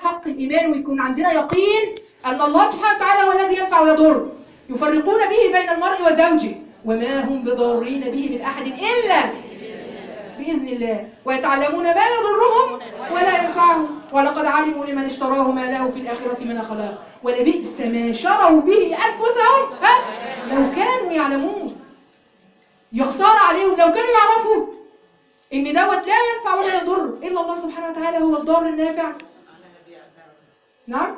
حق الايمان ويكون عندنا يقين ان الله سبحانه وتعالى هو الذي ينفع ويضر. يفرقون به بين المرء وزوجه وما هم بضارين به من احد الا باذن الله، ويتعلمون ما يضرهم ولا ينفعهم، ولقد علموا لمن اشتراه ما له في الاخره من خلاق ولبئس ما شروا به انفسهم لو كانوا يعلمون. يخسر عليهم لو كانوا يعرفوا ان دوت لا ينفع ولا يضر الا الله سبحانه وتعالى هو الضار النافع. نعم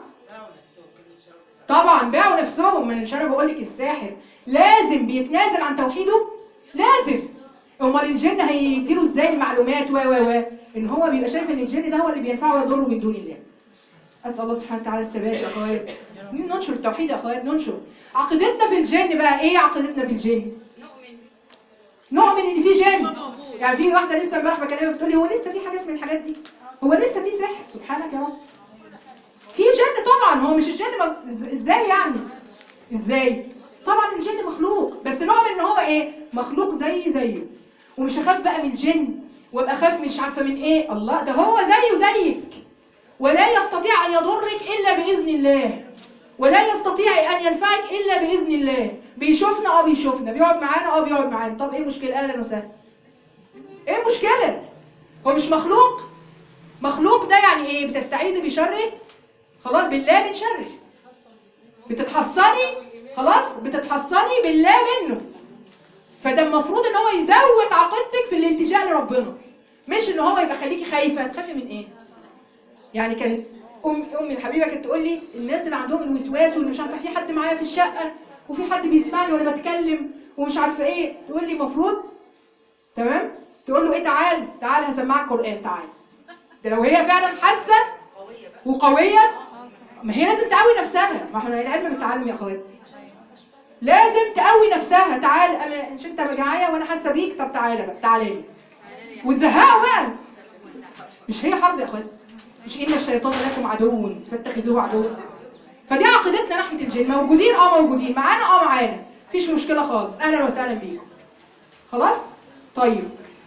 طبعا باعوا نفسهم. من انا بقول لك الساحر لازم بيتنازل عن توحيده، لازم. امال الجن هيديله ازاي المعلومات و ان هو بيبقى شايف ان الجن ده هو اللي بينفعه ويضره من دون الله. اسال الله سبحانه وتعالى الثبات يا اخوات. ننشر التوحيد يا اخوات، ننشر عقيدتنا في الجن. بقى ايه عقيدتنا في الجن؟ نؤمن ان في جن. يعني في واحده لسه امبارح بكلمها بتقول لي هو لسه في حاجات من الحاجات دي؟ هو لسه في سحر؟ سبحانك يا رب. في جن طبعا. هو مش الجن ازاي يعني؟ ازاي؟ طبعا الجن مخلوق، بس نؤمن ان هو ايه؟ مخلوق زيه. ومش هخاف بقى من الجن وابقى خاف مش عارفه من ايه. الله ده هو زيه زيك، ولا يستطيع ان يضرك الا باذن الله، ولا يستطيع ان ينفعك الا باذن الله. بيشوفنا بيشوفنا، بيقعد معانا بيقعد معانا. طب ايه مشكله؟ اهلا وسهلا. ايه مشكله؟ هو مش مخلوق؟ مخلوق ده يعني ايه؟ بتستعيذي بشره خلاص بالله من شره، بتتحصني خلاص، بتتحصني بالله منه. فده المفروض ان هو يزود عقيدتك في الالتجاء لربنا، مش ان هو يبقى خليكي خايفه. تخافي من ايه؟ يعني كانت امي الحبيبه كانت تقول لي الناس اللي عندهم الوسواس واللي مش عارفه في حد معايا في الشقه وفي حد بيسمعني وانا بتكلم ومش عارفه ايه، تقول لي المفروض تمام تقول له ايه؟ تعال هسمعك قران، تعال. ده لو هي فعلا حاسه وقويه، ما هي لازم تقوي نفسها. ما احنا العلم بالتعلم يا اخوات، لازم تقوي نفسها. تعال مش انت جعانه وانا حاسه بيك، طب تعالى بقى، تعالى لي وتزهقوا بقى. مش هي حرب يا اخوات؟ مش ان الشيطان لكم عدو فاتخذوه عدوا؟ فدي عقيدتنا ناحيه الجن. موجودين موجودين معانا معانا، مفيش مشكله خالص. اهلا وسهلا بيكم. خلاص طيب.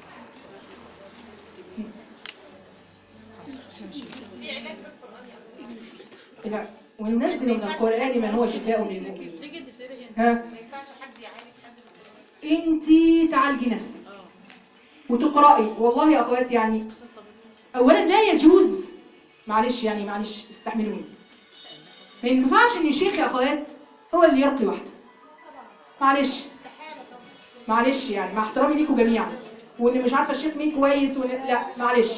لا وننزل من القرآن ما هو شفاء للمؤمنين. ها ما ينفعش حد يعالج حد. انتي تعالجي نفسك وتقرأي. والله يا اخوات يعني اولا لا يجوز، معلش استحملوني، ما ينفعش ان الشيخ يا اخوات هو اللي يرقي واحده. معلش يعني مع احترامي ليكم جميعا، وان مش عارفه الشيخ مين كويس لا معلش.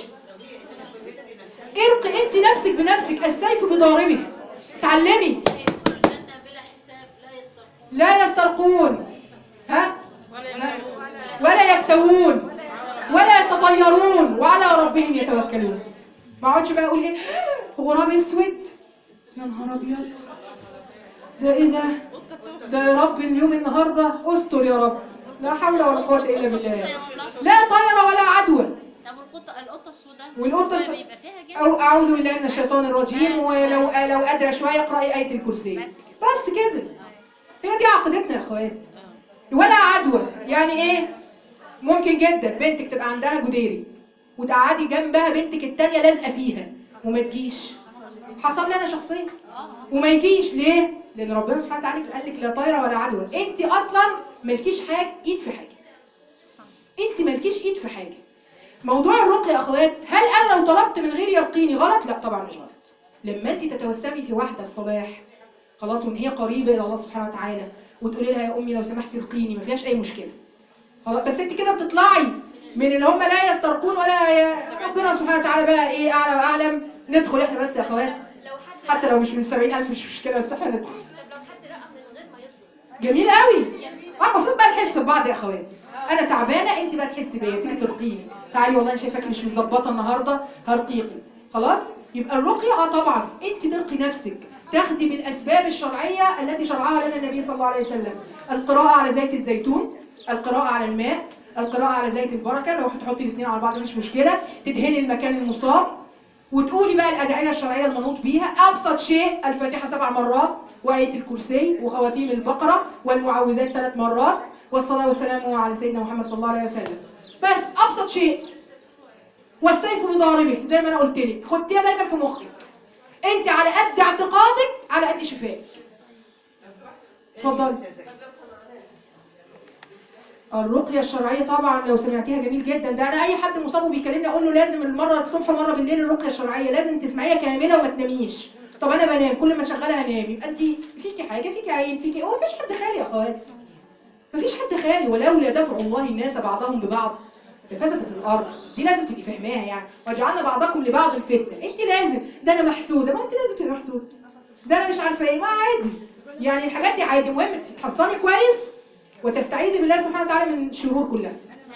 ارقي انت نفسك بنفسك. السيف بضاربه. تعلمي. لا يسترقون ولا يكتوون ولا يتطيرون وعلى ربهم يتوكلون. ما اقعدش بقى اقول ايه غراب اسود، يا نهار ابيض، ده ايه ده يا رب اليوم النهارده استر يا رب. لا حول ولا قوه الا بالله. لا طيره ولا عدوى. طب القطه السوداء والقطه بيبقى فيها جن؟ او اعوذ بالله من الشيطان الرجيم. ولو قادره شويه اقراي ايه الكرسي بس كده. هي دي عقيدتنا يا اخوات. ولا عدوى يعني ايه؟ ممكن جدا بنتك تبقى عندها جديري وتقعدي جنبها بنتك التانية لازقه فيها وما تجيش. حصل لي انا شخصيا وما يجيش. ليه؟ لان ربنا سبحانه وتعالى قال لك لا طيره ولا عدوى. انت اصلا مالكيش ايد في حاجه. انت مالكيش ايد في حاجه. موضوع الرقيه يا اخوات، هل انا لو طلبت من غير يرقيني غلط؟ لا طبعا مش غلط. لما انت تتوسمي في واحده الصباح خلاص وان هي قريبه الى الله سبحانه وتعالى وتقولي لها يا امي لو سمحتي ارقيني، ما فيهاش اي مشكله خلاص. بس انت كده بتطلعي من اللي هم لا يسترقون ولا ربنا سبحانه وتعالى بقى ايه اعلى واعلم. ندخل احنا بس يا اخوات حتى لو مش من 70,000 مش مشكله، بس احنا ندخل. طب لو حد رقم من غير ما يطلب؟ جميل قوي. المفروض بقى نحس ببعض يا اخوات. انا تعبانه انت بقى تحسي بيا تيجي ترقيني. تعالي والله انا شايفاكي مش مظبطه النهارده هرقيكي خلاص. يبقى الرقيه طبعا انت ترقي نفسك، تاخدي بالاسباب الشرعيه التي شرعها لنا النبي صلى الله عليه وسلم. القراءه على زيت الزيتون، القراءه على الماء، القراءه على زيت البركه. لو هتحطي الاثنين على بعض مش مشكله. تدهني المكان المصاب وتقولي بقى الادعيه الشرعيه المنوط بيها. ابسط شيء الفاتحه 7 مرات وايه الكرسي وخواتيم البقره والمعوذات 3 مرات والصلاه والسلام على سيدنا محمد صلى الله عليه وسلم. بس ابسط شيء. والسيف بضاربه زي ما انا قلت لك، خديها دايما في مخك. على قد شفاء. اتفضل. الرقيه الشرعيه طبعا لو سمعتيها جميل جدا. ده انا اي حد مصاب وبيكلمني اقول له لازم المره الصبح ومره بالليل الرقيه الشرعيه لازم تسمعيها كامله وما تناميش. طب انا بنام كل ما اشغلها انام، يبقى انت فيكي حاجه، فيكي عين، فيكي هو مفيش حد خالي يا اخوات، مفيش حد خالي. ولولا دفع الله الناس بعضهم ببعض لفسدت الارض. دي لازم تبقي فاهماها يعني. وجعلنا بعضكم لبعض فتنه. انت لازم، ده انا محسوده، ما انت لازم تبقي محسوده، ده انا مش عارفه ايه، ما عادي يعني الحاجات دي عادي. المهم تتحصني كويس وتستعيذي بالله سبحانه وتعالى من الشرور كلها.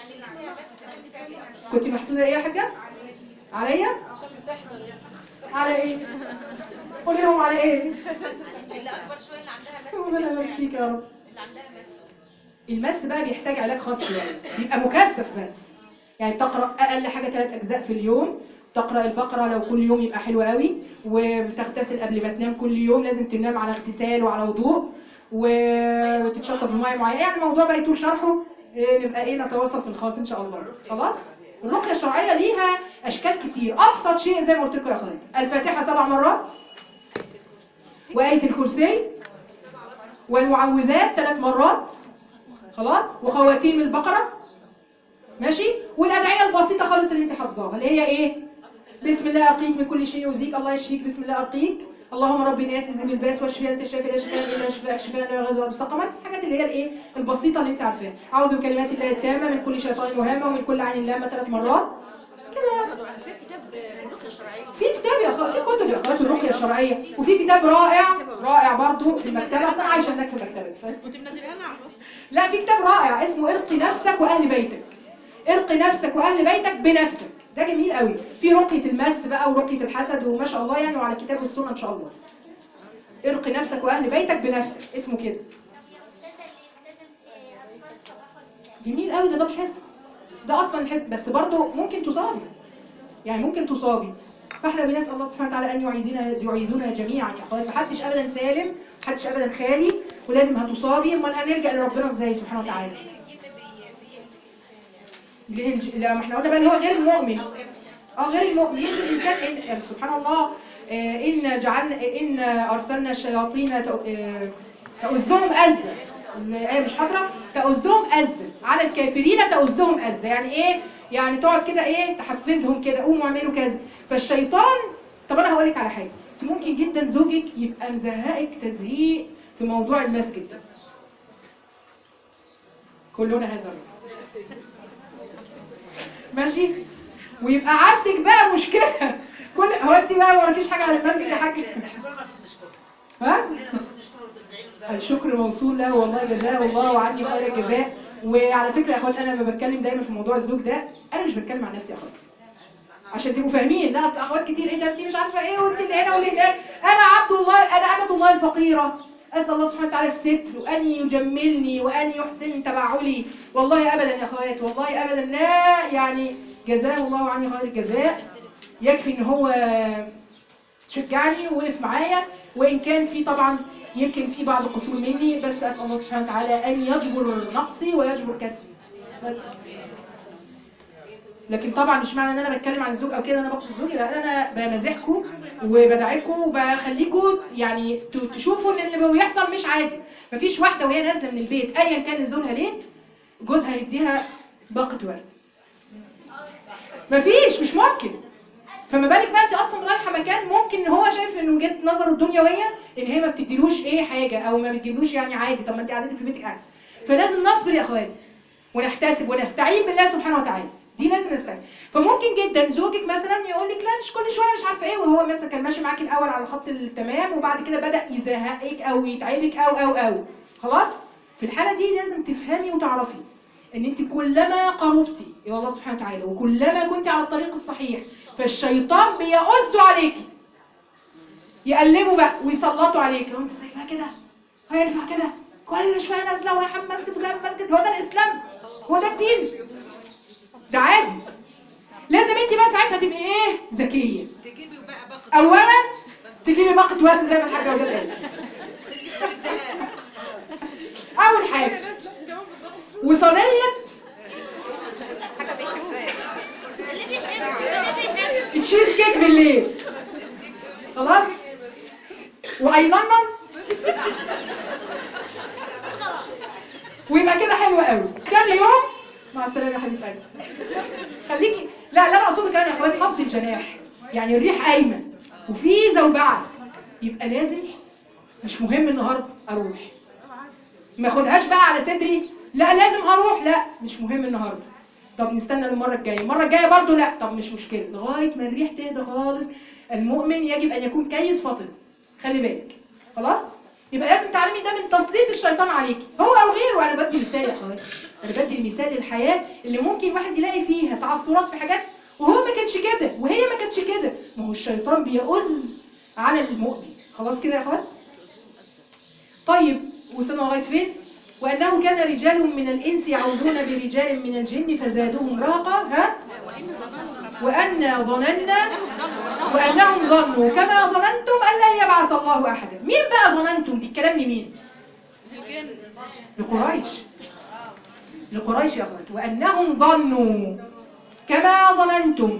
كنت محسوده ايه يا حاجه؟ عليا؟ على ايه؟ قولي لهم على ايه؟ اللي اكبر شويه اللي عندها مس. ربنا يبارك فيك يا رب. اللي عندها مس. المس بقى بيحتاج علاج خاص شويه، بيبقى مكثف بس. يعني بتقرا اقل حاجه 3 اجزاء في اليوم، تقرا البقره لو كل يوم يبقى حلو قوي، وبتغتسل قبل ما تنام كل يوم، لازم تنام على اغتسال وعلى وضوء وتتشطف بميه معينه. يعني الموضوع بقى يطول شرحه، نبقى نتواصل في الخاص ان شاء الله. خلاص. الرقيه الشرعيه ليها اشكال كتير. ابسط شيء زي ما قلت لكم يا اخوان، الفاتحه 7 مرات، وايه الكرسي، والمعوذات 3 مرات، خلاص، وخواتيم البقره، ماشي. والادعيه البسيطه خالص اللي انت حافظاها اللي هي ايه؟ بسم الله ارقيك من كل شيء يؤذيك، الله يشفيك، بسم الله ارقيك، اللهم رب الناس اذهب الباس واشفي انت الشافي لا شفاء الا شفاءك شفاء لا يغادر سقما. الحاجات اللي هي الايه البسيطه اللي انت عارفاها. اعوذ بكلمات الله التامه من كل شيطان وهامه ومن كل عين لامه 3 مرات كده. في كتاب الرقيه الشرعيه. في كتاب يا اخوات، في كتب يا اخوات الرقيه الشرعيه، وفي كتاب رائع رائع برضو في المكتبه. انا عايشه هناك في مكتبه. كنت منزلها لنا على الواتس. لا، في كتاب رائع اسمه ارقي نفسك واهل بيتك. ارقي نفسك واهل بيتك بنفسك، ده جميل قوي. في رقيه المس بقى ورقيه الحسد وما شاء الله يعني، وعلى الكتاب والسنه ان شاء الله. ارقي نفسك واهل بيتك بنفسك، اسمه كده. جميل قوي. ده الحصن، ده اصلا الحصن، بس برضه ممكن تصابي، يعني ممكن تصابي. فاحنا بنسال الله سبحانه وتعالى ان يعيذنا جميعا يا اخوات. محدش ابدا سالم، محدش ابدا خالي، ولازم هتصابي. امال هنلجا لربنا ازاي سبحانه وتعالى؟ لا، ما احنا قلنا بقى اللي هو غير المؤمن. غير المؤمن الانسان إن سبحان الله. ان ارسلنا الشياطين تؤزهم أزة. الآية مش حاضرة. تؤزهم أزة على الكافرين، تؤزهم أزة يعني ايه؟ يعني تقعد كده تحفزهم كده، قوموا اعملوا كذا. فالشيطان، طب انا هقول لك على حاجه، انت ممكن جدا زوجك يبقى مزهقك تزهيق في موضوع المسجد ده. كلنا هذا الرجل ماشي، ويبقى عندك بقى مشكله. هو انت بقى ما وراكيش حاجه على المسجد يا حاج؟ ها؟ الشكر موصول له والله، جزاه الله عني خير الجزاء. وعلى فكره يا اخوات، انا لما بتكلم دايما في موضوع الزوج ده، انا مش بتكلم عن نفسي يا اخوات عشان تبقوا فاهمين. لا، اصل اخوات كتير ده انت مش عارفه ايه، وانت اللي هنا واللي هناك. انا عبد الله، انا امه الله الفقيره، اسال الله سبحانه وتعالى الستر وان يجملني وان يحسن تبعلي. والله ابدا يا اخوات، والله ابدا. لا يعني جزاه الله عني خير الجزاء. يكفي ان هو شجعني ووقف معايا، وان كان في طبعا يمكن في بعض القصور مني، بس اسال الله سبحانه وتعالى ان يجبر نقصي ويجبر كسري بس. لكن طبعا مش معنى ان انا بتكلم عن الزوج او كده انا بقصد زوجي، لا، انا بمزحكم وبدعيكم وبخليكم يعني تشوفوا ان اللي بيحصل مش عادي. مفيش واحده وهي نازله من البيت ايا كان نزولها ليه جوزها يديها باقه ورد. مش ممكن. فما بالك بقى انت اصلا رايحه مكان ممكن ان هو شايف ان وجهه نظره الدنيويه ان هي ما بتديلوش حاجه او ما بتجيبلوش يعني عادي. طب ما انت قعدتي في بيتك احسن. فلازم نصبر يا اخواني ونحتسب ونستعين بالله سبحانه وتعالى. دي لازم نستعين. فممكن جدا زوجك مثلا يقول لك لا مش كل شويه مش عارفه ايه، وهو مثلا كان ماشي معاكي الاول على خط التمام وبعد كده بدا يزهقك او يتعبك او خلاص. في الحاله دي لازم تفهمي وتعرفي ان انت كلما قربتي الى الله سبحانه وتعالى وكلما كنت على الطريق الصحيح، فالشيطان بيؤز عليكي، يقلبوا بقى ويسلطوا عليكي. انت سايبها كده، هينفع كده كل شويه نازله ورايحه المسجد وجايه المسجد؟ هو ده الاسلام؟ هو ده الدين؟ ده عادي. لازم انت بقى ساعتها تبقي ذكيه. تجيبي بقى باقة اولا تجيبي باقه ورد زي ما الحاجه وجدت قالت. اول حاجه، وصينيه حاجه بيحبها. تشيز كيك بالليل، خلاص. وايننن ويبقى كده حلو قوي. ثاني يوم مع السلامه يا حبيبه قلبي. خليكي لا انا اقصده كمان يا اخواتي خفض الجناح، يعني الريح قايمه وفي زوبعه، يبقى لازم مش مهم النهارده اروح، ما اخدهاش بقى على صدري لا لازم هروح، لا مش مهم النهارده، طب نستنى المره الجايه، المره الجايه برضو لا، طب مش مشكله لغايه ما الريح تهدى خالص. المؤمن يجب ان يكون كيس فطن، خلي بالك خلاص. يبقى لازم تعلمي ده من تسليط الشيطان عليكي هو او غيره. انا بدي مثال يا اخواتي، انا بدي المثال للحياه اللي ممكن واحد يلاقي فيها تعثرات في حاجات وهو ما كانش كده وهي ما كانتش كده، ما هو الشيطان بيؤذ على المؤمن. خلاص كده يا اخوات. طيب وصلنا لغايه فين؟ وانه كان رجال من الانس يعوذون برجال من الجن فزادوهم رهقا. ها وأنا ظننا وأنهم ظنوا كما ظننتم أن لا يبعث الله أحدا. مين بقى ظننتم دي؟ الكلام لمين؟ لقريش، لقريش يا أخوات. وأنهم ظنوا كما ظننتم،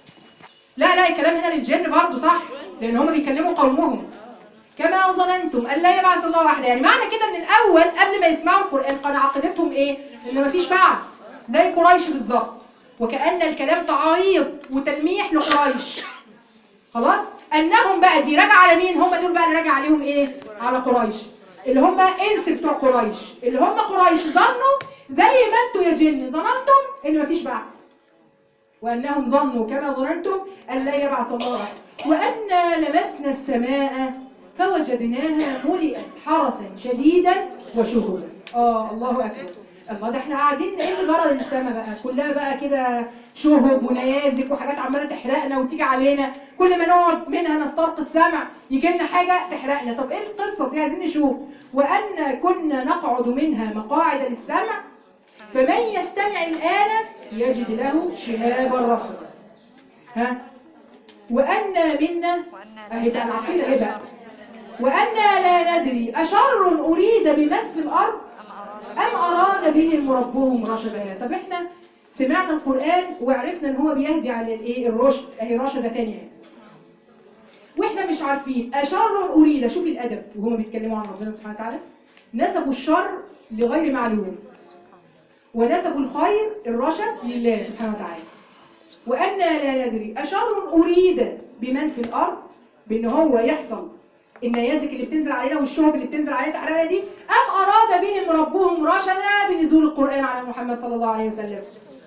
لا الكلام هنا للجن برضه صح، لأن هم بيكلموا قومهم. كما ظننتم أن لا يبعث الله أحدا، يعني معنى كده أن الأول قبل ما يسمعوا القرآن كان عقيدتهم إيه؟ إن مفيش بعث زي قريش بالظبط، وكأن الكلام تعريض وتلميح لقريش. خلاص. أنهم بقى دي راجعة على مين؟ هم دول بقى اللي راجع عليهم إيه؟ على قريش، اللي هم إنس بتوع قريش، اللي هم قريش ظنوا زي ما أنتوا يا جن ظننتم إن مفيش بعث. وأنهم ظنوا كما ظننتم أن لا يبعث الله أحد. وأنا لمسنا السماء فوجدناها ملئت حرسا شديدا وشهبا. الله أكبر. الله، ده احنا قاعدين ايه اللي جرى للسما بقى؟ كلها بقى كده شهب ونيازك وحاجات عماله تحرقنا وتيجي علينا، كل ما نقعد منها نسترق السمع يجي لنا حاجه تحرقنا. طب ايه القصه دي؟ عايزين نشوف. وأن كنا نقعد منها مقاعد للسمع فمن يستمع الآن يجد له شهابا رصدا. ها وأنا منا اهي بقى العقيده ايه بقى؟ وأنا لا ندري أشر أريد بمن في الأرض أم أراد بهم ربهم رشدا. طب احنا سمعنا القرآن وعرفنا ان هو بيهدي على الايه؟ الرشد، اهي رشدة تانية، واحنا مش عارفين أشر أريد. شوفي الأدب وهما بيتكلموا عن ربنا سبحانه وتعالى، نسبوا الشر لغير معلوم ونسبوا الخير الرشد لله سبحانه وتعالى. وأنا لا ندري أشر أريد بمن في الأرض، بأن هو يحصل النيازك اللي بتنزل علينا والشهب اللي بتنزل علينا تحرقنا دي، أم أراد بهم ربهم رشدا بنزول القرآن على محمد صلى الله عليه وسلم.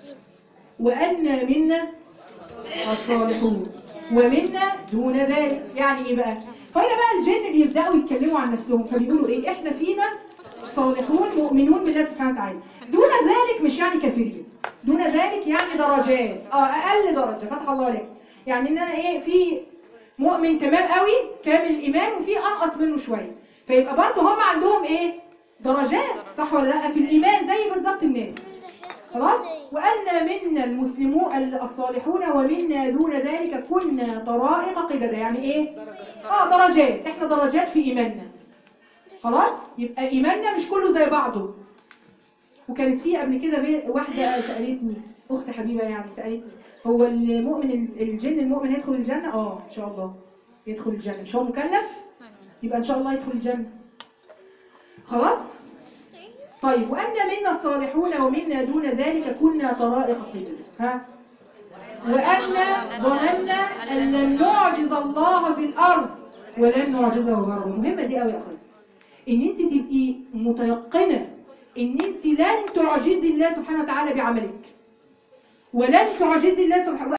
وأنا منا الصالحون ومنا دون ذلك. يعني إيه بقى؟ هنا بقى الجن بيبدأوا يتكلموا عن نفسهم فبيقولوا إيه؟ إحنا فينا صالحون مؤمنون بالله سبحانه وتعالى، دون ذلك مش يعني كافرين، دون ذلك يعني درجات، أقل درجة فتح الله عليك. يعني إن أنا إيه؟ في مؤمن تمام قوي كامل الإيمان وفي أنقص منه شوية، فيبقى برضه هم عندهم إيه؟ درجات، صح ولا لا؟ في الإيمان زي بالظبط الناس. خلاص. وأن منا المسلمون الصالحون ومنا دون ذلك كنا طرائق قددا. يعني إيه؟ درجات، إحنا درجات في إيماننا. خلاص. يبقى إيماننا مش كله زي بعضه. وكانت فيه قبل كده واحدة سألتني، أخت حبيبة يعني سألتني، هو المؤمن الجن المؤمن يدخل الجنة؟ إن شاء الله يدخل الجنة، مش هو مكلف؟ يبقى إن شاء الله يدخل الجنة. خلاص. طيب وأن منا الصالحون ومنا دون ذلك كنا طرائق قددا. ها وأن ظننا أن لن نعجز الله في الأرض ولن نعجزه هربا. مهمة دي قوي يا أخواتي، إن أنت تبقي متيقنة إن أنت لن تعجزي الله سبحانه وتعالى بعملك، ولن تعجزي الله سبحانه